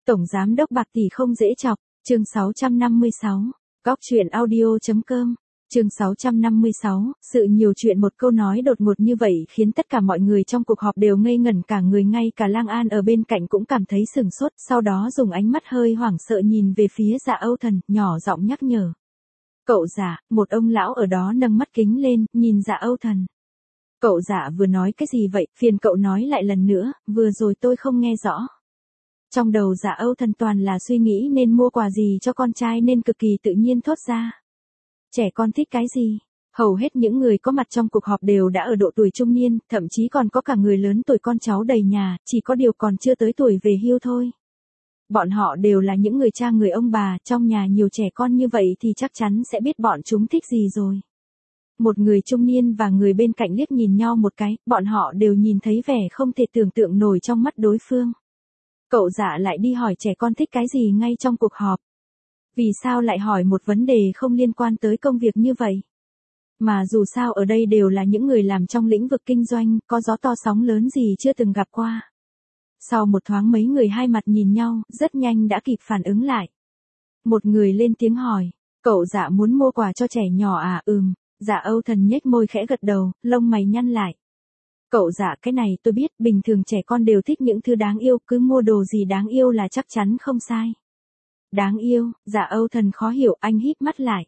Tổng giám đốc bạc tỷ không dễ chọc, chương 656, Góc truyện audio.com, chương 656, sự nhiều chuyện một câu nói đột ngột như vậy khiến tất cả mọi người trong cuộc họp đều ngây ngẩn cả người, ngay cả Lang An ở bên cạnh cũng cảm thấy sửng sốt, sau đó dùng ánh mắt hơi hoảng sợ nhìn về phía Dạ Âu Thần, nhỏ giọng nhắc nhở. Cậu Dạ, một ông lão ở đó nâng mắt kính lên, nhìn Dạ Âu Thần. Cậu Dạ vừa nói cái gì vậy, phiền cậu nói lại lần nữa, vừa rồi tôi không nghe rõ. Trong đầu Dạ Âu Thần toàn là suy nghĩ nên mua quà gì cho con trai nên cực kỳ tự nhiên thốt ra. Trẻ con thích cái gì? Hầu hết những người có mặt trong cuộc họp đều đã ở độ tuổi trung niên, thậm chí còn có cả người lớn tuổi, con cháu đầy nhà, chỉ có điều còn chưa tới tuổi về hưu thôi. Bọn họ đều là những người cha người ông bà, trong nhà nhiều trẻ con như vậy thì chắc chắn sẽ biết bọn chúng thích gì rồi. Một người trung niên và người bên cạnh liếc nhìn nhau một cái, bọn họ đều nhìn thấy vẻ không thể tưởng tượng nổi trong mắt đối phương. Cậu Dạ lại đi hỏi trẻ con thích cái gì ngay trong cuộc họp. Vì sao lại hỏi một vấn đề không liên quan tới công việc như vậy? Mà dù sao ở đây đều là những người làm trong lĩnh vực kinh doanh, có gió to sóng lớn gì chưa từng gặp qua. Sau một thoáng mấy người hai mặt nhìn nhau, rất nhanh đã kịp phản ứng lại. Một người lên tiếng hỏi, cậu Dạ muốn mua quà cho trẻ nhỏ à? Dạ Âu Thần nhếch môi khẽ gật đầu, lông mày nhăn lại. Cậu Dạ, cái này tôi biết, bình thường trẻ con đều thích những thứ đáng yêu, cứ mua đồ gì đáng yêu là chắc chắn không sai. Đáng yêu, Dạ Âu Thần khó hiểu, anh híp mắt lại.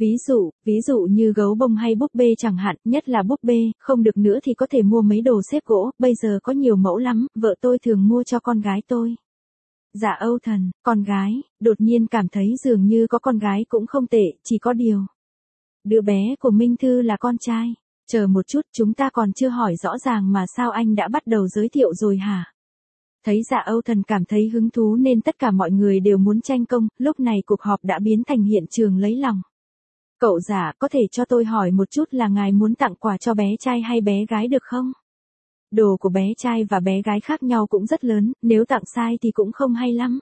Ví dụ như gấu bông hay búp bê chẳng hạn, nhất là búp bê, không được nữa thì có thể mua mấy đồ xếp gỗ, bây giờ có nhiều mẫu lắm, vợ tôi thường mua cho con gái tôi. Dạ Âu Thần, con gái, đột nhiên cảm thấy dường như có con gái cũng không tệ, chỉ có điều. Đứa bé của Minh Thư là con trai. Chờ một chút, chúng ta còn chưa hỏi rõ ràng mà sao anh đã bắt đầu giới thiệu rồi hả? Thấy Dạ Âu Thần cảm thấy hứng thú nên tất cả mọi người đều muốn tranh công, lúc này cuộc họp đã biến thành hiện trường lấy lòng. Cậu Dạ, có thể cho tôi hỏi một chút là ngài muốn tặng quà cho bé trai hay bé gái được không? Đồ của bé trai và bé gái khác nhau cũng rất lớn, nếu tặng sai thì cũng không hay lắm.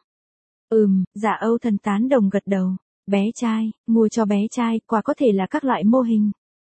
Dạ Âu Thần tán đồng gật đầu. Bé trai, mua cho bé trai, quà có thể là các loại mô hình.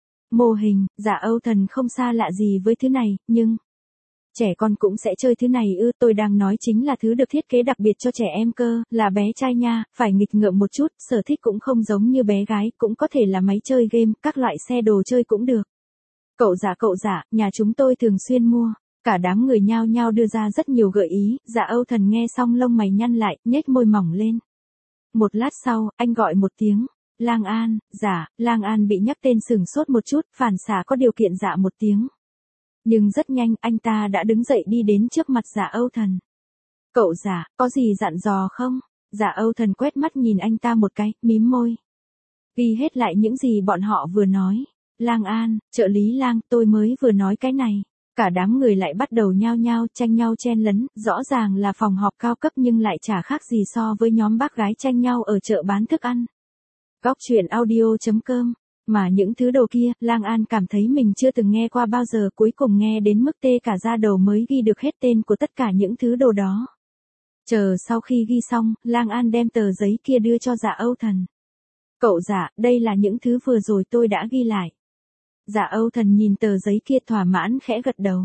Mô hình, Dạ Âu Thần không xa lạ gì với thứ này, nhưng trẻ con cũng sẽ chơi thứ này ư? Tôi đang nói chính là thứ được thiết kế đặc biệt cho trẻ em cơ, là bé trai nha, phải nghịch ngợm một chút, sở thích cũng không giống như bé gái, cũng có thể là máy chơi game, các loại xe đồ chơi cũng được. Cậu Dạ, nhà chúng tôi thường xuyên mua. Cả đám người nhao nhao đưa ra rất nhiều gợi ý, Dạ Âu Thần nghe xong lông mày nhăn lại, nhếch môi mỏng lên. Một lát sau, anh gọi một tiếng. Lang An. Dạ. Lang An bị nhắc tên sửng sốt một chút, phản xạ có điều kiện dạ một tiếng. Nhưng rất nhanh, anh ta đã đứng dậy đi đến trước mặt Dạ Âu Thần. Cậu Dạ, có gì dặn dò không? Dạ Âu Thần quét mắt nhìn anh ta một cái, mím môi. Ghi hết lại những gì bọn họ vừa nói. Lang An, trợ lý Lang, tôi mới vừa nói cái này. Cả đám người lại bắt đầu nhao nhao, tranh nhau chen lấn, rõ ràng là phòng họp cao cấp nhưng lại chả khác gì so với nhóm bác gái tranh nhau ở chợ bán thức ăn. Góc truyện audio.com, mà những thứ đồ kia, Lang An cảm thấy mình chưa từng nghe qua bao giờ, cuối cùng nghe đến mức tê cả da đầu mới ghi được hết tên của tất cả những thứ đồ đó. Chờ sau khi ghi xong, Lang An đem tờ giấy kia đưa cho Dạ Âu Thần. Cậu Dạ, đây là những thứ vừa rồi tôi đã ghi lại. Dạ Âu Thần nhìn tờ giấy kia thỏa mãn khẽ gật đầu.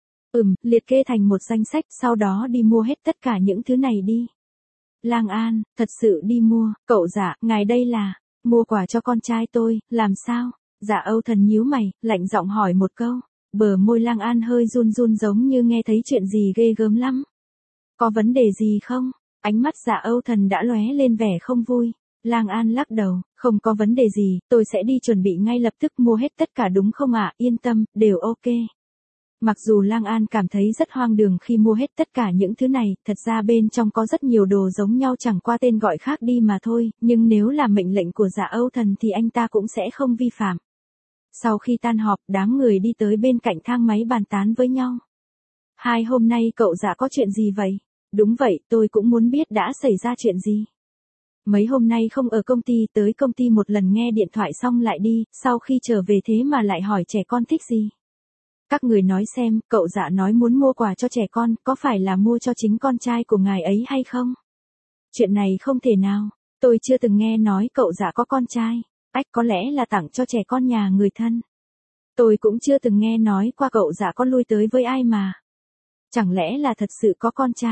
Liệt kê thành một danh sách, sau đó đi mua hết tất cả những thứ này đi. Lang An, thật sự đi mua, cậu Dạ, ngài đây là, mua quà cho con trai tôi, làm sao? Dạ Âu Thần nhíu mày, lạnh giọng hỏi một câu. Bờ môi Lang An hơi run run giống như nghe thấy chuyện gì ghê gớm lắm. Có vấn đề gì không? Ánh mắt Dạ Âu Thần đã lóe lên vẻ không vui. Lang An lắc đầu, không có vấn đề gì, tôi sẽ đi chuẩn bị ngay lập tức mua hết tất cả đúng không ạ? Yên tâm, đều ok. Mặc dù Lang An cảm thấy rất hoang đường khi mua hết tất cả những thứ này, thật ra bên trong có rất nhiều đồ giống nhau chẳng qua tên gọi khác đi mà thôi, nhưng nếu là mệnh lệnh của Dạ Âu Thần thì anh ta cũng sẽ không vi phạm. Sau khi tan họp, đám người đi tới bên cạnh thang máy bàn tán với nhau. Hôm nay cậu Dạ có chuyện gì vậy? Đúng vậy, tôi cũng muốn biết đã xảy ra chuyện gì. Mấy hôm nay không ở công ty, tới công ty một lần nghe điện thoại xong lại đi, sau khi trở về thế mà lại hỏi trẻ con thích gì. Các người nói xem, cậu Dạ nói muốn mua quà cho trẻ con, có phải là mua cho chính con trai của ngài ấy hay không? Chuyện này không thể nào, tôi chưa từng nghe nói cậu Dạ có con trai. Có lẽ là tặng cho trẻ con nhà người thân. Tôi cũng chưa từng nghe nói qua cậu Dạ có lui tới với ai mà. Chẳng lẽ là thật sự có con trai?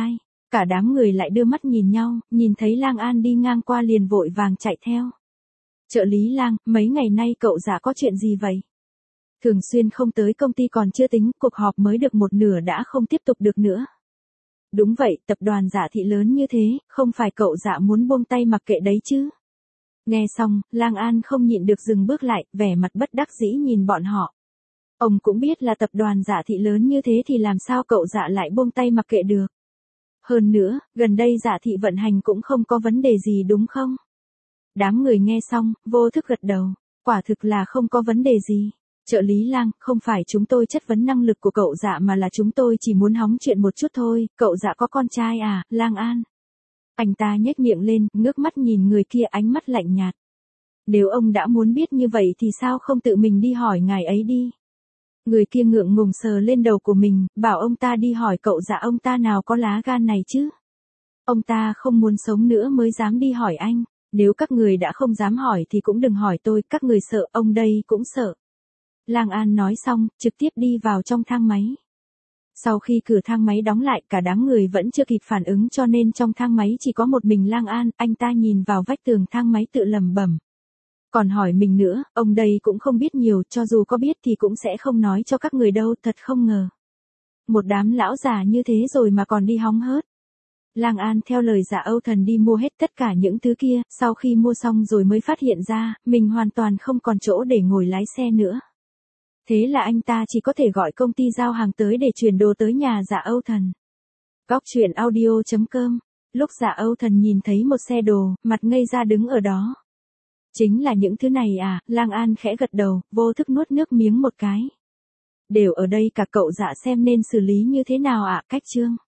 Cả đám người lại đưa mắt nhìn nhau, nhìn thấy Lang An đi ngang qua liền vội vàng chạy theo. Trợ lý Lang, mấy ngày nay cậu Dạ có chuyện gì vậy? Thường xuyên không tới công ty còn chưa tính, cuộc họp mới được một nửa đã không tiếp tục được nữa. Đúng vậy, tập đoàn Dạ thị lớn như thế, không phải cậu Dạ muốn buông tay mặc kệ đấy chứ? Nghe xong, Lang An không nhịn được dừng bước lại, vẻ mặt bất đắc dĩ nhìn bọn họ. Ông cũng biết là tập đoàn Dạ thị lớn như thế thì làm sao cậu Dạ lại buông tay mặc kệ được. Hơn nữa, gần đây Dạ thị vận hành cũng không có vấn đề gì đúng không? Đám người nghe xong, vô thức gật đầu, quả thực là không có vấn đề gì. Trợ lý Lang, không phải chúng tôi chất vấn năng lực của cậu Dạ mà là chúng tôi chỉ muốn hóng chuyện một chút thôi, cậu Dạ có con trai à, Lang An? Anh ta nhếch miệng lên, ngước mắt nhìn người kia ánh mắt lạnh nhạt. Nếu ông đã muốn biết như vậy thì sao không tự mình đi hỏi ngài ấy đi? Người kia ngượng ngùng sờ lên đầu của mình, bảo ông ta đi hỏi cậu Dạ, ông ta nào có lá gan này chứ? Ông ta không muốn sống nữa mới dám đi hỏi anh, nếu các người đã không dám hỏi thì cũng đừng hỏi tôi, các người sợ, ông đây cũng sợ. Lang An nói xong, trực tiếp đi vào trong thang máy. Sau khi cửa thang máy đóng lại, cả đám người vẫn chưa kịp phản ứng cho nên trong thang máy chỉ có một mình Lang An, anh ta nhìn vào vách tường thang máy tự lẩm bẩm. Còn hỏi mình nữa, ông đây cũng không biết nhiều, cho dù có biết thì cũng sẽ không nói cho các người đâu, thật không ngờ. Một đám lão già như thế rồi mà còn đi hóng hớt. Lang An theo lời Dạ Âu Thần đi mua hết tất cả những thứ kia, sau khi mua xong rồi mới phát hiện ra, mình hoàn toàn không còn chỗ để ngồi lái xe nữa. Thế là anh ta chỉ có thể gọi công ty giao hàng tới để chuyển đồ tới nhà Dạ Âu Thần. Góc truyện audio.com. Lúc Dạ Âu Thần nhìn thấy một xe đồ, mặt ngây ra đứng ở đó. Chính là những thứ này à, Lang An khẽ gật đầu, vô thức nuốt nước miếng một cái. Đều ở đây cả, cậu Dạ xem nên xử lý như thế nào ạ, Cách Chương.